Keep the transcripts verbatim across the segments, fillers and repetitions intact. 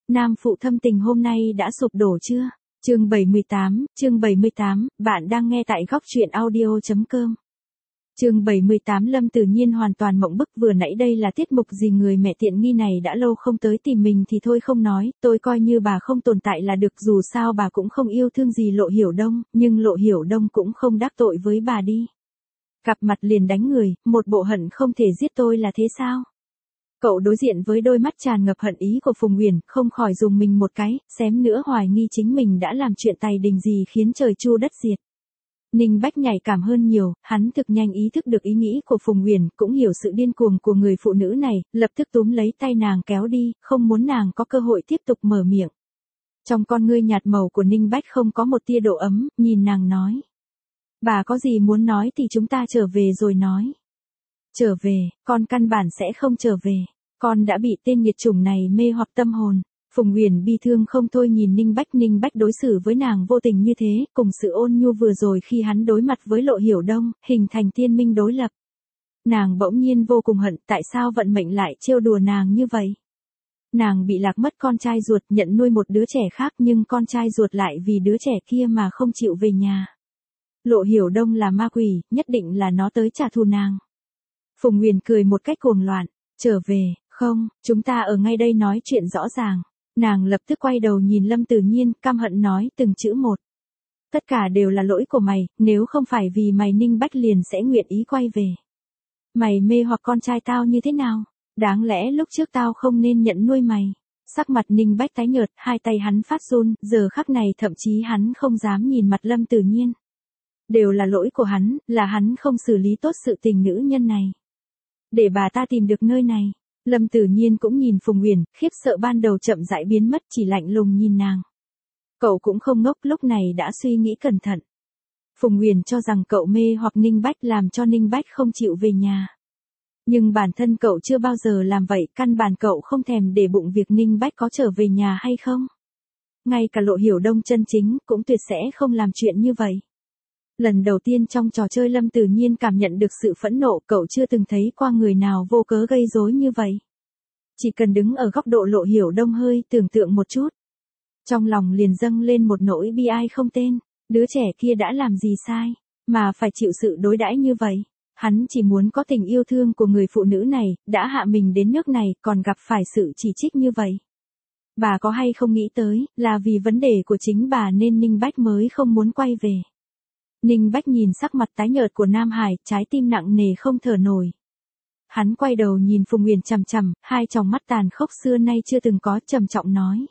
Nam phụ thâm tình hôm nay đã sụp đổ chưa? Chương bảy mươi tám, chương bảy mươi tám, bạn đang nghe tại góc truyện audio chấm com. Chương bảy mươi tám Lâm Tử Nhiên hoàn toàn mộng bức, vừa nãy đây là tiết mục gì, người mẹ tiện nghi này đã lâu không tới tìm mình thì thôi không nói, tôi coi như bà không tồn tại là được, dù sao bà cũng không yêu thương gì Lộ Hiểu Đông, nhưng Lộ Hiểu Đông cũng không đắc tội với bà đi. Gặp mặt liền đánh người, một bộ hận không thể giết tôi là thế sao? Cậu đối diện với đôi mắt tràn ngập hận ý của Phùng Huyền, không khỏi dùng mình một cái, xém nữa hoài nghi chính mình đã làm chuyện tày đình gì khiến trời chu đất diệt. Ninh Bách nhạy cảm hơn nhiều, hắn thực nhanh ý thức được ý nghĩ của Phùng Huyền, cũng hiểu sự điên cuồng của người phụ nữ này, lập tức túm lấy tay nàng kéo đi, không muốn nàng có cơ hội tiếp tục mở miệng. Trong con ngươi nhạt màu của Ninh Bách không có một tia độ ấm, nhìn nàng nói. Bà có gì muốn nói thì chúng ta trở về rồi nói. Trở về, con căn bản sẽ không trở về. Con đã bị tên nghiệt chủng này mê hoặc tâm hồn. Phùng Huyền bi thương không thôi nhìn Ninh Bách. Ninh Bách đối xử với nàng vô tình như thế, cùng sự ôn nhu vừa rồi khi hắn đối mặt với Lộ Hiểu Đông, hình thành tiên minh đối lập. Nàng bỗng nhiên vô cùng hận, tại sao vận mệnh lại trêu đùa nàng như vậy. Nàng bị lạc mất con trai ruột, nhận nuôi một đứa trẻ khác, nhưng con trai ruột lại vì đứa trẻ kia mà không chịu về nhà. Lộ Hiểu Đông là ma quỷ, nhất định là nó tới trả thù nàng. Phùng Huyền cười một cách cuồng loạn, trở về, không, chúng ta ở ngay đây nói chuyện rõ ràng. Nàng lập tức quay đầu nhìn Lâm Tử Nhiên, căm hận nói từng chữ một. Tất cả đều là lỗi của mày, nếu không phải vì mày Ninh Bách liền sẽ nguyện ý quay về. Mày mê hoặc con trai tao như thế nào? Đáng lẽ lúc trước tao không nên nhận nuôi mày. Sắc mặt Ninh Bách tái nhợt, hai tay hắn phát run, giờ khắc này thậm chí hắn không dám nhìn mặt Lâm Tử Nhiên. Đều là lỗi của hắn, là hắn không xử lý tốt sự tình nữ nhân này. Để bà ta tìm được nơi này. Lâm Tử Nhiên cũng nhìn Phùng Huyền, khiếp sợ ban đầu chậm rãi biến mất, chỉ lạnh lùng nhìn nàng. Cậu cũng không ngốc, lúc này đã suy nghĩ cẩn thận. Phùng Huyền cho rằng cậu mê hoặc Ninh Bách làm cho Ninh Bách không chịu về nhà. Nhưng bản thân cậu chưa bao giờ làm vậy, căn bản cậu không thèm để bụng việc Ninh Bách có trở về nhà hay không. Ngay cả Lộ Hiểu Đông chân chính cũng tuyệt sẽ không làm chuyện như vậy. Lần đầu tiên trong trò chơi Lâm Tử Nhiên cảm nhận được sự phẫn nộ, cậu chưa từng thấy qua người nào vô cớ gây rối như vậy. Chỉ cần đứng ở góc độ Lộ Hiểu Đông hơi tưởng tượng một chút. Trong lòng liền dâng lên một nỗi bi ai không tên, đứa trẻ kia đã làm gì sai, mà phải chịu sự đối đãi như vậy. Hắn chỉ muốn có tình yêu thương của người phụ nữ này, đã hạ mình đến nước này còn gặp phải sự chỉ trích như vậy. Bà có hay không nghĩ tới, là vì vấn đề của chính bà nên Ninh Bách mới không muốn quay về. Ninh Bách nhìn sắc mặt tái nhợt của Nam Hải, trái tim nặng nề không thở nổi. Hắn quay đầu nhìn Phùng Huyền chằm chằm, hai tròng mắt tàn khốc xưa nay chưa từng có, trầm trọng nói.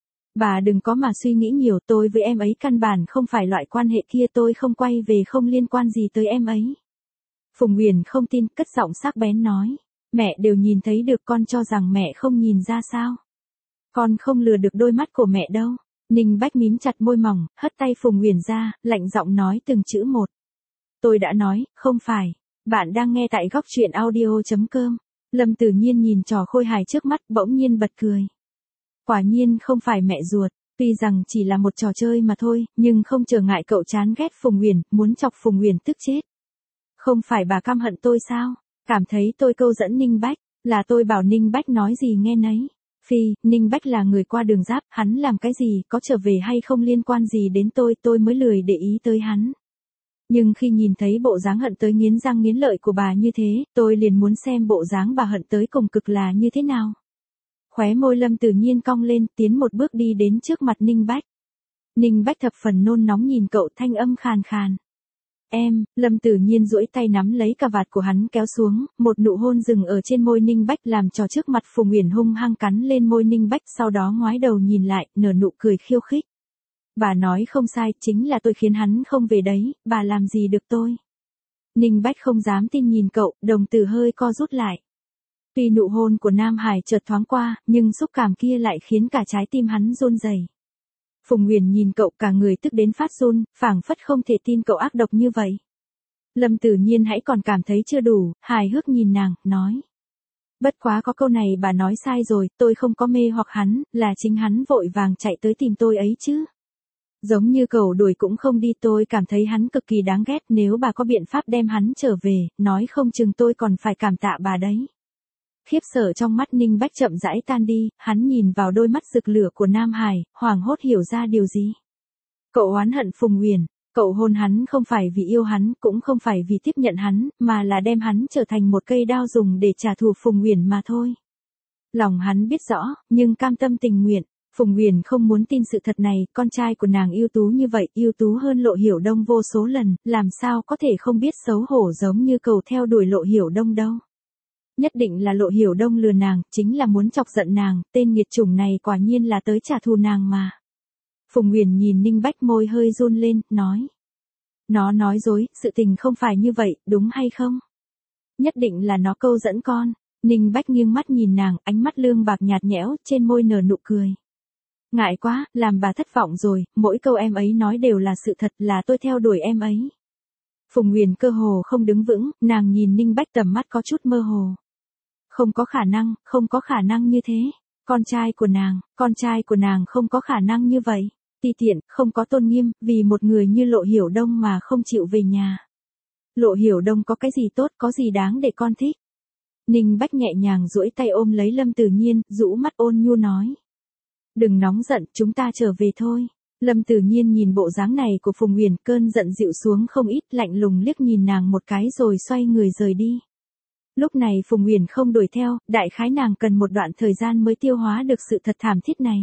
Bà đừng có mà suy nghĩ nhiều, tôi với em ấy căn bản không phải loại quan hệ kia, tôi không quay về không liên quan gì tới em ấy. Phùng Huyền không tin, cất giọng sắc bén nói. Mẹ đều nhìn thấy được, con cho rằng mẹ không nhìn ra sao. Con không lừa được đôi mắt của mẹ đâu. Ninh Bách mím chặt môi mỏng, hất tay Phùng Huyền ra, lạnh giọng nói từng chữ một. Tôi đã nói, không phải. Bạn đang nghe tại góc truyện audio chấm com. Lâm Tử Nhiên nhìn trò khôi hài trước mắt, bỗng nhiên bật cười. Quả nhiên không phải mẹ ruột, tuy rằng chỉ là một trò chơi mà thôi, nhưng không trở ngại cậu chán ghét Phùng Huyền, muốn chọc Phùng Huyền tức chết. Không phải bà căm hận tôi sao? Cảm thấy tôi câu dẫn Ninh Bách, là tôi bảo Ninh Bách nói gì nghe nấy. Phi, Ninh Bách là người qua đường giáp, hắn làm cái gì, có trở về hay không liên quan gì đến tôi, tôi mới lười để ý tới hắn. Nhưng khi nhìn thấy bộ dáng hận tới nghiến răng nghiến lợi của bà như thế, tôi liền muốn xem bộ dáng bà hận tới cùng cực là như thế nào. Khóe môi Lâm Tử Nhiên cong lên, tiến một bước đi đến trước mặt Ninh Bách. Ninh Bách thập phần nôn nóng nhìn cậu, thanh âm khàn khàn. Em, Lâm Tử Nhiên duỗi tay nắm lấy cà vạt của hắn kéo xuống, một nụ hôn dừng ở trên môi Ninh Bách làm cho trước mặt Phùng Huyền hung hăng cắn lên môi Ninh Bách, sau đó ngoái đầu nhìn lại, nở nụ cười khiêu khích. Bà nói không sai, chính là tôi khiến hắn không về đấy, bà làm gì được tôi. Ninh Bách không dám tin nhìn cậu, đồng tử hơi co rút lại. Tuy nụ hôn của Nam Hải chợt thoáng qua, nhưng xúc cảm kia lại khiến cả trái tim hắn run rẩy. Phùng Huyền nhìn cậu cả người tức đến phát run, phảng phất không thể tin cậu ác độc như vậy. Lâm Tử Nhiên hãy còn cảm thấy chưa đủ, hài hước nhìn nàng, nói. Bất quá có câu này bà nói sai rồi, tôi không có mê hoặc hắn, là chính hắn vội vàng chạy tới tìm tôi ấy chứ. Giống như cậu đuổi cũng không đi, tôi cảm thấy hắn cực kỳ đáng ghét, nếu bà có biện pháp đem hắn trở về, nói không chừng tôi còn phải cảm tạ bà đấy. Khiếp sợ trong mắt Ninh Bách chậm rãi tan đi, hắn nhìn vào đôi mắt rực lửa của Nam Hải, hoảng hốt hiểu ra điều gì. Cậu oán hận Phùng Uyển, cậu hôn hắn không phải vì yêu hắn, cũng không phải vì tiếp nhận hắn, mà là đem hắn trở thành một cây đao dùng để trả thù Phùng Uyển mà thôi. Lòng hắn biết rõ, nhưng cam tâm tình nguyện. Phùng Uyển không muốn tin sự thật này, con trai của nàng ưu tú như vậy, ưu tú hơn Lộ Hiểu Đông vô số lần, làm sao có thể không biết xấu hổ giống như cầu theo đuổi Lộ Hiểu Đông đâu. Nhất định là Lộ Hiểu Đông lừa nàng, chính là muốn chọc giận nàng, tên nghiệt chủng này quả nhiên là tới trả thù nàng mà. Phùng Uyển nhìn Ninh Bách môi hơi run lên, nói. Nó nói dối, sự tình không phải như vậy, đúng hay không? Nhất định là nó câu dẫn con. Ninh Bách nghiêng mắt nhìn nàng, ánh mắt lương bạc nhạt nhẽo, trên môi nở nụ cười. Ngại quá, làm bà thất vọng rồi, mỗi câu em ấy nói đều là sự thật, là tôi theo đuổi em ấy. Phùng Uyển cơ hồ không đứng vững, nàng nhìn Ninh Bách tầm mắt có chút mơ hồ. Không có khả năng, không có khả năng như thế. Con trai của nàng, con trai của nàng không có khả năng như vậy. Ti tiện, không có tôn nghiêm, vì một người như Lộ Hiểu Đông mà không chịu về nhà. Lộ Hiểu Đông có cái gì tốt, có gì đáng để con thích. Ninh Bách nhẹ nhàng duỗi tay ôm lấy Lâm Tử Nhiên, rũ mắt ôn nhu nói. Đừng nóng giận, chúng ta trở về thôi. Lâm Tử Nhiên nhìn bộ dáng này của Phùng Uyển, cơn giận dịu xuống không ít, lạnh lùng liếc nhìn nàng một cái rồi xoay người rời đi. Lúc này Phùng Uyển không đuổi theo, đại khái nàng cần một đoạn thời gian mới tiêu hóa được sự thật thảm thiết này.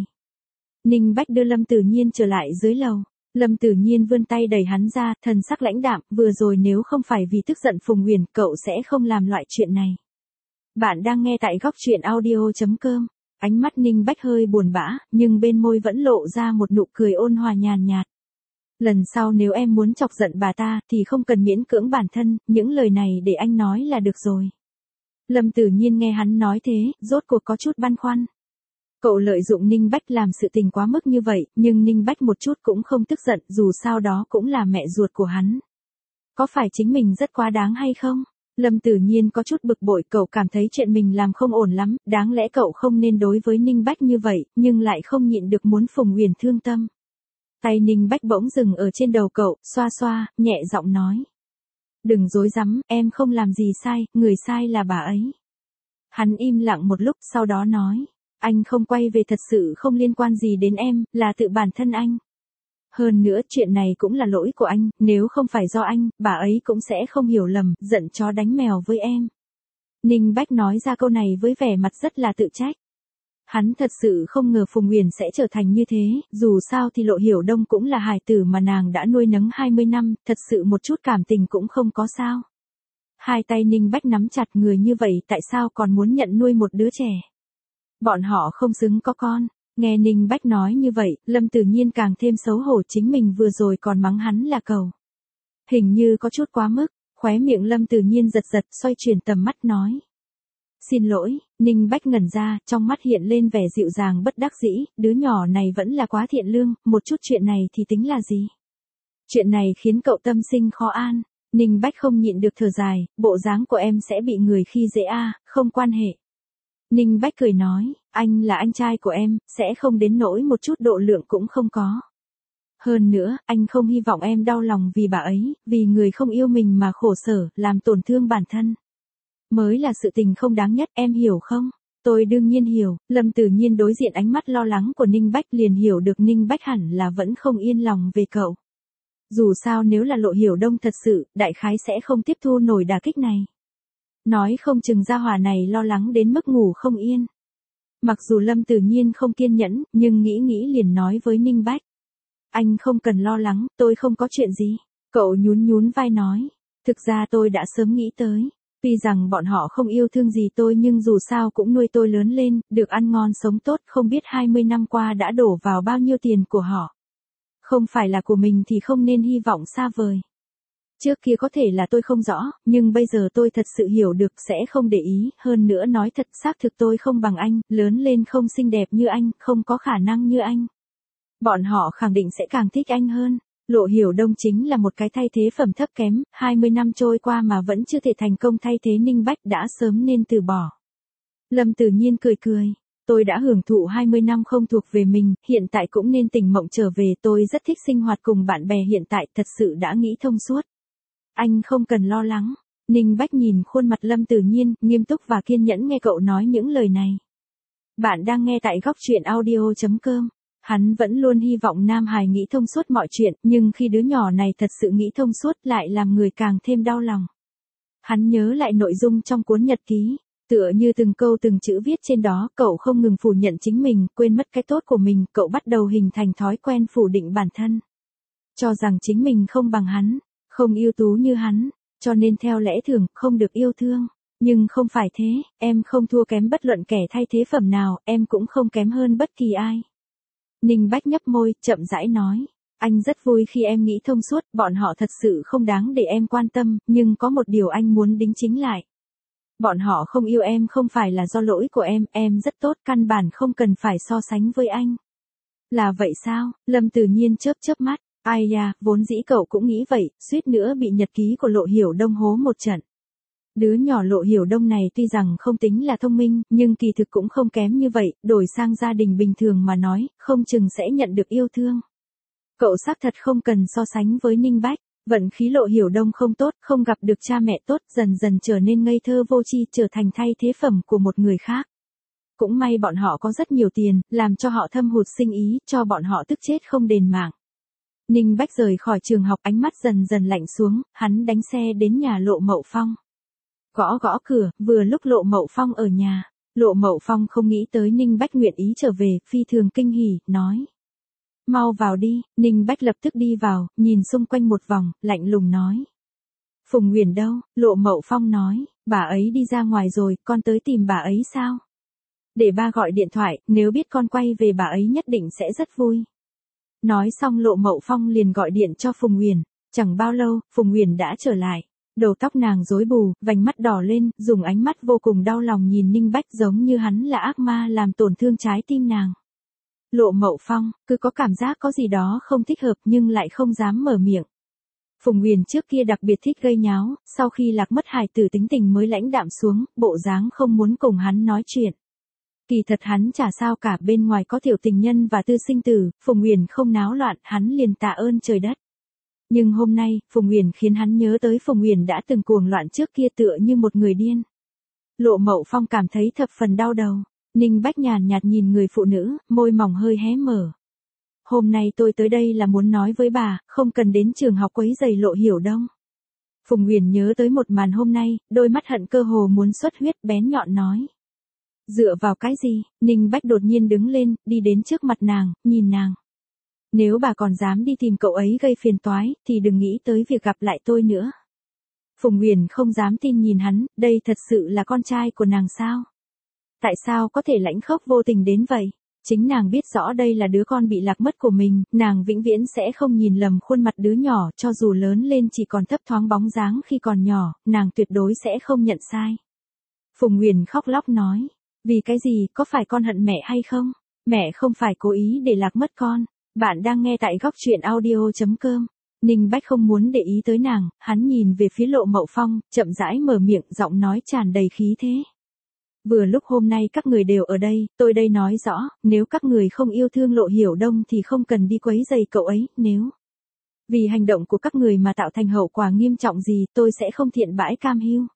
Ninh Bách đưa Lâm Tử Nhiên trở lại dưới lầu. Lâm Tử Nhiên vươn tay đẩy hắn ra, thần sắc lãnh đạm, vừa rồi nếu không phải vì tức giận Phùng Uyển, cậu sẽ không làm loại chuyện này. Bạn đang nghe tại góc truyện audio chấm com. Ánh mắt Ninh Bách hơi buồn bã, nhưng bên môi vẫn lộ ra một nụ cười ôn hòa nhàn nhạt. Lần sau nếu em muốn chọc giận bà ta, thì không cần miễn cưỡng bản thân, những lời này để anh nói là được rồi. Lâm Tử Nhiên nghe hắn nói thế, rốt cuộc có chút băn khoăn. Cậu lợi dụng Ninh Bách làm sự tình quá mức như vậy, nhưng Ninh Bách một chút cũng không tức giận, dù sao đó cũng là mẹ ruột của hắn. Có phải chính mình rất quá đáng hay không? Lâm Tử Nhiên có chút bực bội, cậu cảm thấy chuyện mình làm không ổn lắm, đáng lẽ cậu không nên đối với Ninh Bách như vậy, nhưng lại không nhịn được muốn Phùng Uyển thương tâm. Tay Ninh Bách bỗng dừng ở trên đầu cậu, xoa xoa, nhẹ giọng nói. Đừng dối rắm, em không làm gì sai, người sai là bà ấy. Hắn im lặng một lúc, sau đó nói. Anh không quay về thật sự không liên quan gì đến em, là tự bản thân anh. Hơn nữa chuyện này cũng là lỗi của anh, nếu không phải do anh, bà ấy cũng sẽ không hiểu lầm, giận chó đánh mèo với em. Ninh Bách nói ra câu này với vẻ mặt rất là tự trách. Hắn thật sự không ngờ Phùng Uyển sẽ trở thành như thế, dù sao thì Lộ Hiểu Đông cũng là hài tử mà nàng đã nuôi nấng hai mươi năm, thật sự một chút cảm tình cũng không có sao. Hai tay Ninh Bách nắm chặt, người như vậy tại sao còn muốn nhận nuôi một đứa trẻ. Bọn họ không xứng có con. Nghe Ninh Bách nói như vậy, Lâm Tử Nhiên càng thêm xấu hổ, chính mình vừa rồi còn mắng hắn là cẩu. Hình như có chút quá mức, khóe miệng Lâm Tử Nhiên giật giật, xoay chuyển tầm mắt nói. Xin lỗi, Ninh Bách ngẩn ra, trong mắt hiện lên vẻ dịu dàng bất đắc dĩ, đứa nhỏ này vẫn là quá thiện lương, một chút chuyện này thì tính là gì? Chuyện này khiến cậu tâm sinh khó an. Ninh Bách không nhịn được thở dài, bộ dáng của em sẽ bị người khi dễ a, không quan hệ. Ninh Bách cười nói, anh là anh trai của em, sẽ không đến nỗi một chút độ lượng cũng không có. Hơn nữa, anh không hy vọng em đau lòng vì bà ấy, vì người không yêu mình mà khổ sở, làm tổn thương bản thân. Mới là sự tình không đáng nhất, em hiểu không? Tôi đương nhiên hiểu. Lâm Tử Nhiên đối diện ánh mắt lo lắng của Ninh Bách liền hiểu được Ninh Bách hẳn là vẫn không yên lòng về cậu. Dù sao nếu là Lộ Hiểu Đông thật sự, đại khái sẽ không tiếp thu nổi đả kích này. Nói không chừng gia hỏa này lo lắng đến mức ngủ không yên. Mặc dù Lâm Tử Nhiên không kiên nhẫn, nhưng nghĩ nghĩ liền nói với Ninh Bách. Anh không cần lo lắng, tôi không có chuyện gì. Cậu nhún nhún vai nói. Thực ra tôi đã sớm nghĩ tới. Tuy rằng bọn họ không yêu thương gì tôi nhưng dù sao cũng nuôi tôi lớn lên, được ăn ngon sống tốt, không biết hai mươi năm qua đã đổ vào bao nhiêu tiền của họ. Không phải là của mình thì không nên hy vọng xa vời. Trước kia có thể là tôi không rõ, nhưng bây giờ tôi thật sự hiểu được, sẽ không để ý, hơn nữa nói thật xác thực tôi không bằng anh, lớn lên không xinh đẹp như anh, không có khả năng như anh. Bọn họ khẳng định sẽ càng thích anh hơn. Lộ Hiểu Đông chính là một cái thay thế phẩm thấp kém, hai mươi năm trôi qua mà vẫn chưa thể thành công thay thế Ninh Bách, đã sớm nên từ bỏ. Lâm Tử Nhiên cười cười. Tôi đã hưởng thụ hai mươi năm không thuộc về mình, hiện tại cũng nên tỉnh mộng trở về, tôi rất thích sinh hoạt cùng bạn bè hiện tại, thật sự đã nghĩ thông suốt. Anh không cần lo lắng. Ninh Bách nhìn khuôn mặt Lâm Tử Nhiên, nghiêm túc và kiên nhẫn nghe cậu nói những lời này. Bạn đang nghe tại góc truyện audio.com. Hắn vẫn luôn hy vọng Nam Hải nghĩ thông suốt mọi chuyện, nhưng khi đứa nhỏ này thật sự nghĩ thông suốt lại làm người càng thêm đau lòng. Hắn nhớ lại nội dung trong cuốn nhật ký, tựa như từng câu từng chữ viết trên đó, cậu không ngừng phủ nhận chính mình, quên mất cái tốt của mình, cậu bắt đầu hình thành thói quen phủ định bản thân. Cho rằng chính mình không bằng hắn, không ưu tú như hắn, cho nên theo lẽ thường, không được yêu thương. Nhưng không phải thế, em không thua kém bất luận kẻ thay thế phẩm nào, em cũng không kém hơn bất kỳ ai. Ninh Bách nhấp môi, chậm rãi nói. Anh rất vui khi em nghĩ thông suốt, bọn họ thật sự không đáng để em quan tâm, nhưng có một điều anh muốn đính chính lại. Bọn họ không yêu em không phải là do lỗi của em, em rất tốt, căn bản không cần phải so sánh với anh. Là vậy sao? Lâm Tử Nhiên chớp chớp mắt. Ai da, vốn dĩ cậu cũng nghĩ vậy, suýt nữa bị nhật ký của Lộ Hiểu Đông hố một trận. Đứa nhỏ Lộ Hiểu Đông này tuy rằng không tính là thông minh, nhưng kỳ thực cũng không kém như vậy, đổi sang gia đình bình thường mà nói, không chừng sẽ nhận được yêu thương. Cậu xác thật không cần so sánh với Ninh Bách, vận khí Lộ Hiểu Đông không tốt, không gặp được cha mẹ tốt, dần dần trở nên ngây thơ vô tri, trở thành thay thế phẩm của một người khác. Cũng may bọn họ có rất nhiều tiền, làm cho họ thâm hụt sinh ý, cho bọn họ tức chết không đền mạng. Ninh Bách rời khỏi trường học, ánh mắt dần dần lạnh xuống, hắn đánh xe đến nhà Lộ Mậu Phong. Gõ gõ cửa, vừa lúc Lộ Mậu Phong ở nhà. Lộ Mậu Phong không nghĩ tới Ninh Bách nguyện ý trở về, phi thường kinh hỉ, nói. Mau vào đi. Ninh Bách lập tức đi vào, nhìn xung quanh một vòng, lạnh lùng nói. Phùng Huyền đâu? Lộ Mậu Phong nói, bà ấy đi ra ngoài rồi, con tới tìm bà ấy sao? Để ba gọi điện thoại, nếu biết con quay về bà ấy nhất định sẽ rất vui. Nói xong Lộ Mậu Phong liền gọi điện cho Phùng Huyền. Chẳng bao lâu, Phùng Huyền đã trở lại. Đầu tóc nàng rối bù, vành mắt đỏ lên, dùng ánh mắt vô cùng đau lòng nhìn Ninh Bách giống như hắn là ác ma làm tổn thương trái tim nàng. Lộ Mậu Phong, cứ có cảm giác có gì đó không thích hợp nhưng lại không dám mở miệng. Phùng Huyền trước kia đặc biệt thích gây nháo, sau khi lạc mất hài tử tính tình mới lãnh đạm xuống, bộ dáng không muốn cùng hắn nói chuyện. Kỳ thật hắn chả sao cả, bên ngoài có tiểu tình nhân và tư sinh tử, Phùng Huyền không náo loạn, hắn liền tạ ơn trời đất. Nhưng hôm nay, Phùng Huyền khiến hắn nhớ tới Phùng Huyền đã từng cuồng loạn trước kia tựa như một người điên. Lộ Mậu Phong cảm thấy thập phần đau đầu. Ninh Bách nhàn nhạt nhìn người phụ nữ, môi mỏng hơi hé mở. Hôm nay tôi tới đây là muốn nói với bà, không cần đến trường học quấy rầy Lộ Hiểu Đông. Phùng Huyền nhớ tới một màn hôm nay, đôi mắt hận cơ hồ muốn xuất huyết, bén nhọn nói. Dựa vào cái gì? Ninh Bách đột nhiên đứng lên, đi đến trước mặt nàng, nhìn nàng. Nếu bà còn dám đi tìm cậu ấy gây phiền toái, thì đừng nghĩ tới việc gặp lại tôi nữa. Phùng Huyền không dám tin nhìn hắn, đây thật sự là con trai của nàng sao? Tại sao có thể lãnh khốc vô tình đến vậy? Chính nàng biết rõ đây là đứa con bị lạc mất của mình, nàng vĩnh viễn sẽ không nhìn lầm khuôn mặt đứa nhỏ, cho dù lớn lên chỉ còn thấp thoáng bóng dáng khi còn nhỏ, nàng tuyệt đối sẽ không nhận sai. Phùng Huyền khóc lóc nói, vì cái gì, có phải con hận mẹ hay không? Mẹ không phải cố ý để lạc mất con. Bạn đang nghe tại góc truyện audio.com. Ninh Bách không muốn để ý tới nàng, hắn nhìn về phía Lộ Mậu Phong, chậm rãi mở miệng, giọng nói tràn đầy khí thế. Vừa lúc hôm nay các người đều ở đây, tôi đây nói rõ, nếu các người không yêu thương Lộ Hiểu Đông thì không cần đi quấy rầy cậu ấy, nếu vì hành động của các người mà tạo thành hậu quả nghiêm trọng gì, tôi sẽ không thiện bãi cam hiu.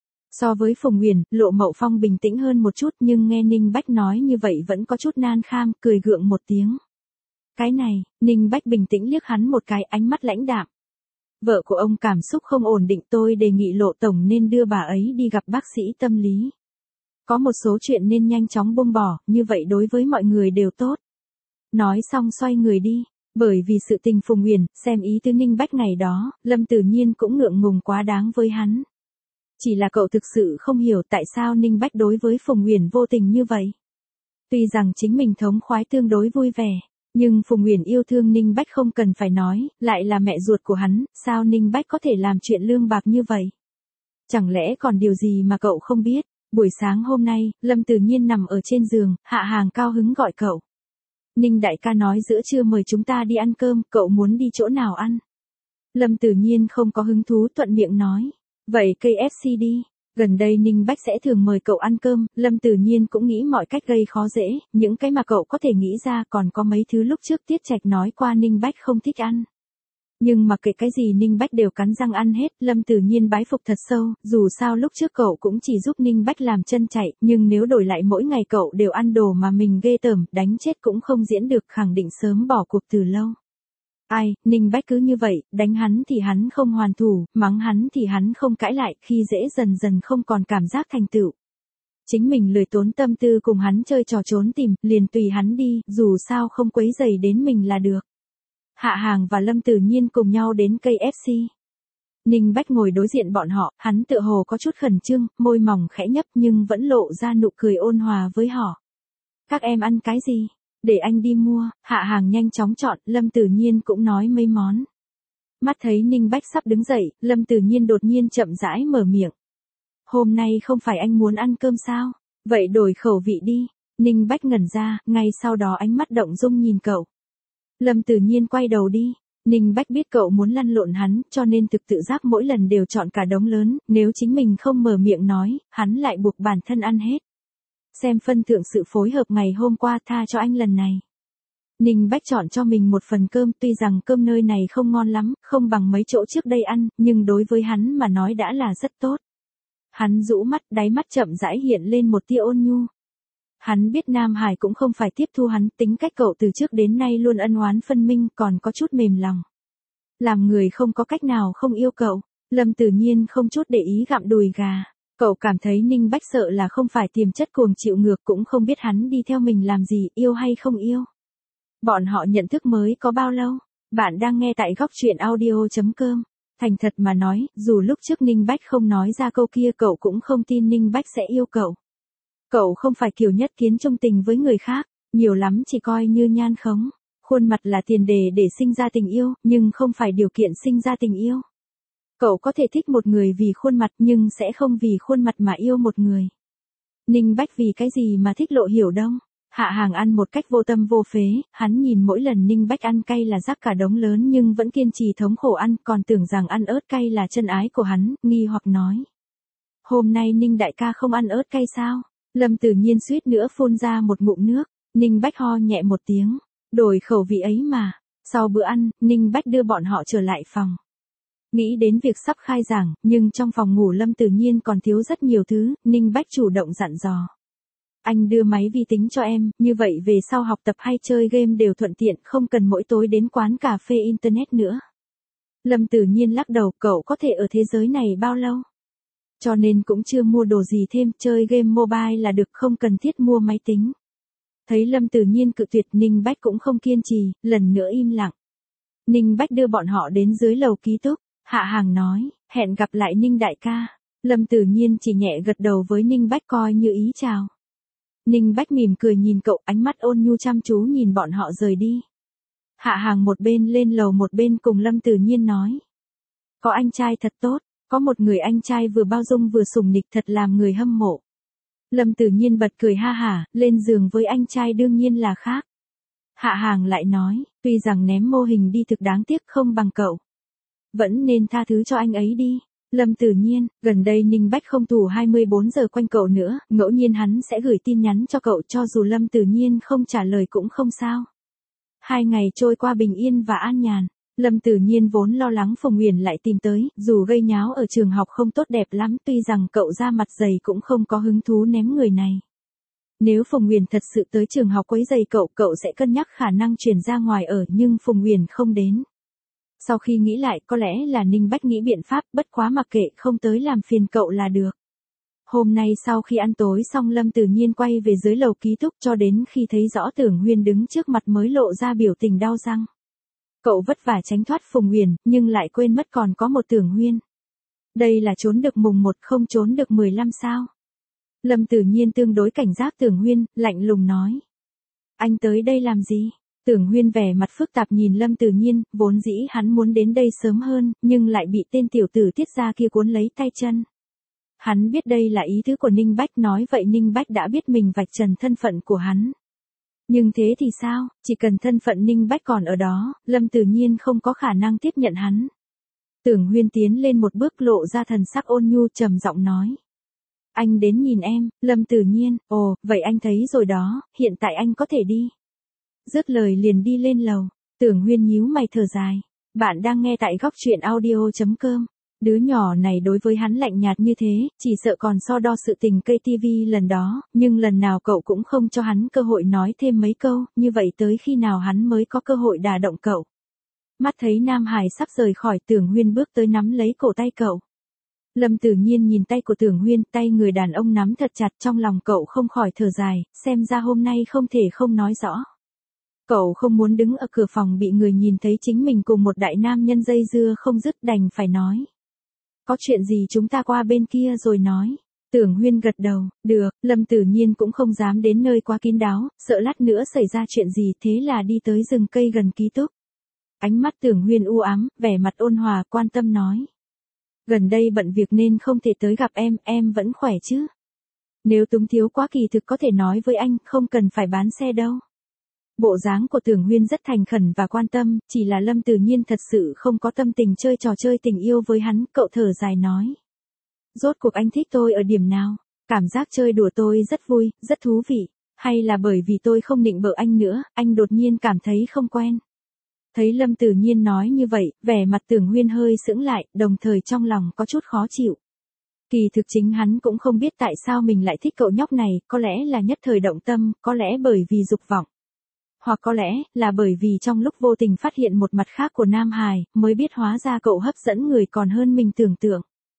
So với Phùng Huyền, Lộ Mậu Phong bình tĩnh hơn một chút, nhưng nghe Ninh Bách nói như vậy vẫn có chút nan kham, cười gượng một tiếng. Cái này, Ninh Bách bình tĩnh liếc hắn một cái, ánh mắt lãnh đạm. Vợ của ông cảm xúc không ổn định, tôi đề nghị Lộ tổng nên đưa bà ấy đi gặp bác sĩ tâm lý. Có một số chuyện nên nhanh chóng buông bỏ, như vậy đối với mọi người đều tốt. Nói xong xoay người đi, bởi vì sự tình Phùng Huyền, xem ý tứ Ninh Bách ngày đó, Lâm Tử Nhiên cũng ngượng ngùng quá đáng với hắn. Chỉ là cậu thực sự không hiểu tại sao Ninh Bách đối với Phùng Huyền vô tình như vậy. Tuy rằng chính mình thống khoái tương đối vui vẻ. Nhưng Phùng Huyền yêu thương Ninh Bách không cần phải nói, lại là mẹ ruột của hắn, sao Ninh Bách có thể làm chuyện lương bạc như vậy? Chẳng lẽ còn điều gì mà cậu không biết? Buổi sáng hôm nay, Lâm Tử Nhiên nằm ở trên giường, Hạ Hàng cao hứng gọi cậu. Ninh đại ca nói giữa trưa mời chúng ta đi ăn cơm, cậu muốn đi chỗ nào ăn? Lâm Tử Nhiên không có hứng thú thuận miệng nói. Vậy ca ép xê đi. Gần đây Ninh Bách sẽ thường mời cậu ăn cơm, Lâm Tử Nhiên cũng nghĩ mọi cách gây khó dễ, những cái mà cậu có thể nghĩ ra còn có mấy thứ lúc trước Tiết Trạch nói qua Ninh Bách không thích ăn. Nhưng mà kệ cái gì Ninh Bách đều cắn răng ăn hết, Lâm Tử Nhiên bái phục thật sâu, dù sao lúc trước cậu cũng chỉ giúp Ninh Bách làm chân chạy, nhưng nếu đổi lại mỗi ngày cậu đều ăn đồ mà mình ghê tởm, đánh chết cũng không diễn được, khẳng định sớm bỏ cuộc từ lâu. Ai, Ninh Bách cứ như vậy, đánh hắn thì hắn không hoàn thủ, mắng hắn thì hắn không cãi lại, khi dễ dần dần không còn cảm giác thành tựu. Chính mình lười tốn tâm tư cùng hắn chơi trò trốn tìm, liền tùy hắn đi, dù sao không quấy rầy đến mình là được. Hạ Hàng và Lâm Tử Nhiên cùng nhau đến ca ép xê. Ninh Bách ngồi đối diện bọn họ, hắn tựa hồ có chút khẩn trương, môi mỏng khẽ nhấp nhưng vẫn lộ ra nụ cười ôn hòa với họ. Các em ăn cái gì? Để anh đi mua. Hạ Hàng nhanh chóng chọn, Lâm Tử Nhiên cũng nói mấy món. Mắt thấy Ninh Bách sắp đứng dậy, Lâm Tử Nhiên đột nhiên chậm rãi mở miệng. Hôm nay không phải anh muốn ăn cơm sao? Vậy đổi khẩu vị đi. Ninh Bách ngẩn ra, ngay sau đó ánh mắt động dung nhìn cậu. Lâm Tử Nhiên quay đầu đi. Ninh Bách biết cậu muốn lăn lộn hắn, cho nên thực tự giác mỗi lần đều chọn cả đống lớn, nếu chính mình không mở miệng nói, hắn lại buộc bản thân ăn hết. Xem phân thượng sự phối hợp ngày hôm qua, tha cho anh lần này. Ninh Bách chọn cho mình một phần cơm, tuy rằng cơm nơi này không ngon lắm, không bằng mấy chỗ trước đây ăn, nhưng đối với hắn mà nói đã là rất tốt. Hắn rũ mắt, đáy mắt chậm rãi hiện lên một tia ôn nhu. Hắn biết Nam Hải cũng không phải tiếp thu hắn, tính cách cậu từ trước đến nay luôn ân oán phân minh, còn có chút mềm lòng. Làm người không có cách nào không yêu cậu. Lâm Tử Nhiên không chút để ý gặm đùi gà. Cậu cảm thấy Ninh Bách sợ là không phải tiềm chất cuồng chịu ngược, cũng không biết hắn đi theo mình làm gì, yêu hay không yêu. Bọn họ nhận thức mới có bao lâu? Bạn đang nghe tại góc truyện audio chấm com. Thành thật mà nói, dù lúc trước Ninh Bách không nói ra câu kia cậu cũng không tin Ninh Bách sẽ yêu cậu. Cậu không phải kiểu nhất kiến trung tình với người khác, nhiều lắm chỉ coi như nhan khống. Khuôn mặt là tiền đề để sinh ra tình yêu, nhưng không phải điều kiện sinh ra tình yêu. Cậu có thể thích một người vì khuôn mặt nhưng sẽ không vì khuôn mặt mà yêu một người. Ninh Bách vì cái gì mà thích Lộ Hiểu Đông? Hạ Hàng ăn một cách vô tâm vô phế, hắn nhìn mỗi lần Ninh Bách ăn cay là rắc cả đống lớn nhưng vẫn kiên trì thống khổ ăn, còn tưởng rằng ăn ớt cay là chân ái của hắn, nghi hoặc nói. Hôm nay Ninh đại ca không ăn ớt cay sao? Lâm Tử Nhiên suýt nữa phun ra một ngụm nước, Ninh Bách ho nhẹ một tiếng, đổi khẩu vị ấy mà. Sau bữa ăn, Ninh Bách đưa bọn họ trở lại phòng. Nghĩ đến việc sắp khai giảng, nhưng trong phòng ngủ Lâm Tử Nhiên còn thiếu rất nhiều thứ, Ninh Bách chủ động dặn dò. Anh đưa máy vi tính cho em, như vậy về sau học tập hay chơi game đều thuận tiện, không cần mỗi tối đến quán cà phê internet nữa. Lâm Tử Nhiên lắc đầu, cậu có thể ở thế giới này bao lâu? Cho nên cũng chưa mua đồ gì thêm, chơi game mobile là được, không cần thiết mua máy tính. Thấy Lâm Tử Nhiên cự tuyệt, Ninh Bách cũng không kiên trì, lần nữa im lặng. Ninh Bách đưa bọn họ đến dưới lầu ký túc, Hạ Hàng nói, hẹn gặp lại Ninh đại ca. Lâm Tử Nhiên chỉ nhẹ gật đầu với Ninh Bách coi như ý chào. Ninh Bách mỉm cười nhìn cậu, ánh mắt ôn nhu chăm chú nhìn bọn họ rời đi. Hạ Hàng một bên lên lầu một bên cùng Lâm Tử Nhiên nói. Có anh trai thật tốt, có một người anh trai vừa bao dung vừa sủng nịch, thật làm người hâm mộ. Lâm Tử Nhiên bật cười ha hả, lên giường với anh trai đương nhiên là khác. Hạ Hàng lại nói, tuy rằng ném mô hình đi thực đáng tiếc không bằng cậu. Vẫn nên tha thứ cho anh ấy đi. Lâm Tử Nhiên, gần đây Ninh Bách không tù hai mươi bốn giờ quanh cậu nữa, ngẫu nhiên hắn sẽ gửi tin nhắn cho cậu, cho dù Lâm Tử Nhiên không trả lời cũng không sao. Hai ngày trôi qua bình yên và an nhàn. Lâm Tử Nhiên vốn lo lắng Phùng Uyển lại tìm tới, dù gây nháo ở trường học không tốt đẹp lắm, tuy rằng cậu ra mặt dày cũng không có hứng thú ném người này. Nếu Phùng Uyển thật sự tới trường học quấy rầy cậu, cậu sẽ cân nhắc khả năng chuyển ra ngoài ở, nhưng Phùng Uyển không đến. Sau khi nghĩ lại, có lẽ là Ninh Bách nghĩ biện pháp, bất quá mặc kệ, không tới làm phiền cậu là được. Hôm nay sau khi ăn tối xong, Lâm Tử Nhiên quay về dưới lầu ký túc, cho đến khi thấy rõ Tưởng Huyên đứng trước mặt mới lộ ra biểu tình đau răng. Cậu vất vả tránh thoát Phùng Uyển, nhưng lại quên mất còn có một Tưởng Huyên. Đây là trốn được mùng một không trốn được mười lăm sao? Lâm Tử Nhiên tương đối cảnh giác Tưởng Huyên, lạnh lùng nói. Anh tới đây làm gì? Tưởng Huyên vẻ mặt phức tạp nhìn Lâm Tử Nhiên, vốn dĩ hắn muốn đến đây sớm hơn, nhưng lại bị tên tiểu tử Tiết gia kia cuốn lấy tay chân. Hắn biết đây là ý tứ của Ninh Bách, nói vậy Ninh Bách đã biết mình vạch trần thân phận của hắn. Nhưng thế thì sao, chỉ cần thân phận Ninh Bách còn ở đó, Lâm Tử Nhiên không có khả năng tiếp nhận hắn. Tưởng Huyên tiến lên một bước, lộ ra thần sắc ôn nhu, trầm giọng nói. Anh đến nhìn em. Lâm Tử Nhiên, ồ, vậy anh thấy rồi đó, hiện tại anh có thể đi. Dứt lời liền đi lên lầu. Tưởng Huyên nhíu mày thở dài. Bạn đang nghe tại góc truyện audio.com. Đứa nhỏ này đối với hắn lạnh nhạt như thế, chỉ sợ còn so đo sự tình cây tivi lần đó, nhưng lần nào cậu cũng không cho hắn cơ hội nói thêm mấy câu, như vậy tới khi nào hắn mới có cơ hội đả động cậu. Mắt thấy Nam Hải sắp rời khỏi, Tưởng Huyên bước tới nắm lấy cổ tay cậu. Lâm Tử Nhiên nhìn tay của Tưởng Huyên, tay người đàn ông nắm thật chặt, trong lòng cậu không khỏi thở dài, xem ra hôm nay không thể không nói rõ. Cậu không muốn đứng ở cửa phòng bị người nhìn thấy chính mình cùng một đại nam nhân dây dưa không dứt, đành phải nói. Có chuyện gì chúng ta qua bên kia rồi nói. Tưởng Huyên gật đầu, được. Lâm Tử Nhiên cũng không dám đến nơi quá kín đáo, sợ lát nữa xảy ra chuyện gì, thế là đi tới rừng cây gần ký túc. Ánh mắt Tưởng Huyên u ám, vẻ mặt ôn hòa, quan tâm nói. Gần đây bận việc nên không thể tới gặp em, em vẫn khỏe chứ? Nếu túng thiếu quá kỳ thực có thể nói với anh, không cần phải bán xe đâu. Bộ dáng của Tưởng Huyên rất thành khẩn và quan tâm, chỉ là Lâm Tử Nhiên thật sự không có tâm tình chơi trò chơi tình yêu với hắn, cậu thở dài nói. Rốt cuộc anh thích tôi ở điểm nào? Cảm giác chơi đùa tôi rất vui, rất thú vị, hay là bởi vì tôi không nịnh bợ anh nữa, anh đột nhiên cảm thấy không quen? Thấy Lâm Tử Nhiên nói như vậy, vẻ mặt Tưởng Huyên hơi sững lại, đồng thời trong lòng có chút khó chịu. Kỳ thực chính hắn cũng không biết tại sao mình lại thích cậu nhóc này, có lẽ là nhất thời động tâm, có lẽ bởi vì dục vọng. Hoặc có lẽ là bởi vì trong lúc vô tình phát hiện một mặt khác của Nam Hải, mới biết hóa ra cậu hấp dẫn người còn hơn mình tưởng tượng.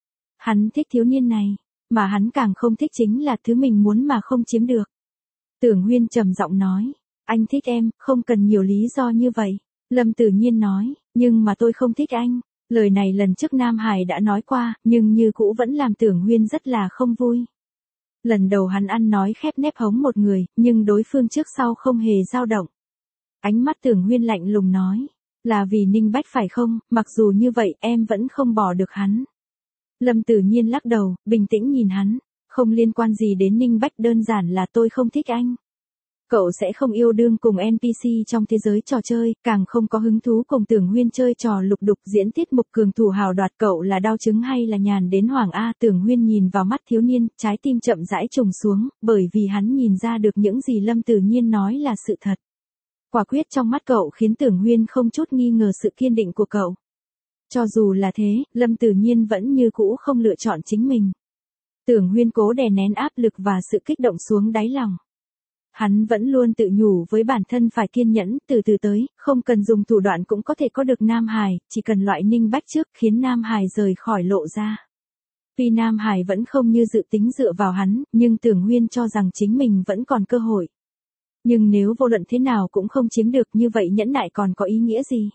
Hắn thích thiếu niên này, mà hắn càng không thích chính là thứ mình muốn mà không chiếm được. Tưởng Huyên trầm giọng nói, anh thích em, không cần nhiều lý do như vậy. Lâm Tử Nhiên nói, nhưng mà tôi không thích anh. Lời này lần trước Nam Hải đã nói qua, nhưng như cũ vẫn làm Tưởng Huyên rất là không vui. Lần đầu hắn ăn nói khép nép hống một người, nhưng đối phương trước sau không hề dao động. Ánh mắt Tưởng Huyên lạnh lùng nói, là vì Ninh Bách phải không, mặc dù như vậy em vẫn không bỏ được hắn. Lâm Tử Nhiên lắc đầu, bình tĩnh nhìn hắn, không liên quan gì đến Ninh Bách, đơn giản là tôi không thích anh. Cậu sẽ không yêu đương cùng en pê xê trong thế giới trò chơi, càng không có hứng thú cùng Tưởng Huyên chơi trò lục đục diễn tiết mục cường thủ hào đoạt. Cậu là đao trứng hay là nhàn đến hoàng A? Tưởng Huyên nhìn vào mắt thiếu niên, trái tim chậm rãi trùng xuống, bởi vì hắn nhìn ra được những gì Lâm Tử Nhiên nói là sự thật. Quả quyết trong mắt cậu khiến Tưởng Huyên không chút nghi ngờ sự kiên định của cậu. Cho dù là thế, Lâm Tử Nhiên vẫn như cũ không lựa chọn chính mình. Tưởng Huyên cố đè nén áp lực và sự kích động xuống đáy lòng. Hắn vẫn luôn tự nhủ với bản thân phải kiên nhẫn, từ từ tới, không cần dùng thủ đoạn cũng có thể có được Nam Hải, chỉ cần loại Ninh Bách trước khiến Nam Hải rời khỏi lộ ra. Tuy Nam Hải vẫn không như dự tính dựa vào hắn, nhưng Tưởng Huyên cho rằng chính mình vẫn còn cơ hội. Nhưng nếu vô luận thế nào cũng không chiếm được, như vậy nhẫn nại còn có ý nghĩa gì?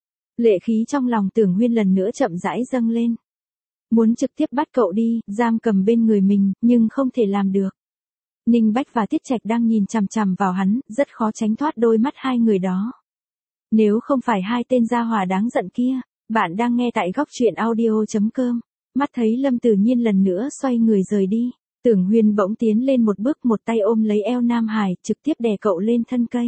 Lệ khí trong lòng Tưởng Huyên lần nữa chậm rãi dâng lên. Muốn trực tiếp bắt cậu đi, giam cầm bên người mình, nhưng không thể làm được. Ninh Bách và Tiết Trạch đang nhìn chằm chằm vào hắn, rất khó tránh thoát đôi mắt hai người đó. Nếu không phải hai tên gia hỏa đáng giận kia, bạn đang nghe tại góc truyện audio.com. Mắt thấy Lâm Tử Nhiên lần nữa xoay người rời đi, Tưởng Huyên bỗng tiến lên một bước, một tay ôm lấy eo Nam Hải, trực tiếp đè cậu lên thân cây.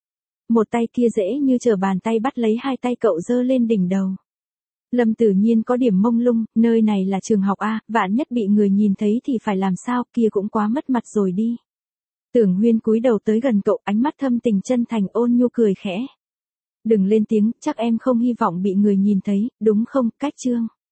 Một tay kia dễ như trở bàn tay bắt lấy hai tay cậu giơ lên đỉnh đầu. Lâm Tử Nhiên có điểm mông lung, nơi này là trường học A, vạn nhất bị người nhìn thấy thì phải làm sao, kia cũng quá mất mặt rồi đi. Tưởng Huyên cúi đầu tới gần cậu, ánh mắt thâm tình chân thành, ôn nhu cười khẽ. Đừng lên tiếng, chắc em không hy vọng bị người nhìn thấy, đúng không, Cách Trương?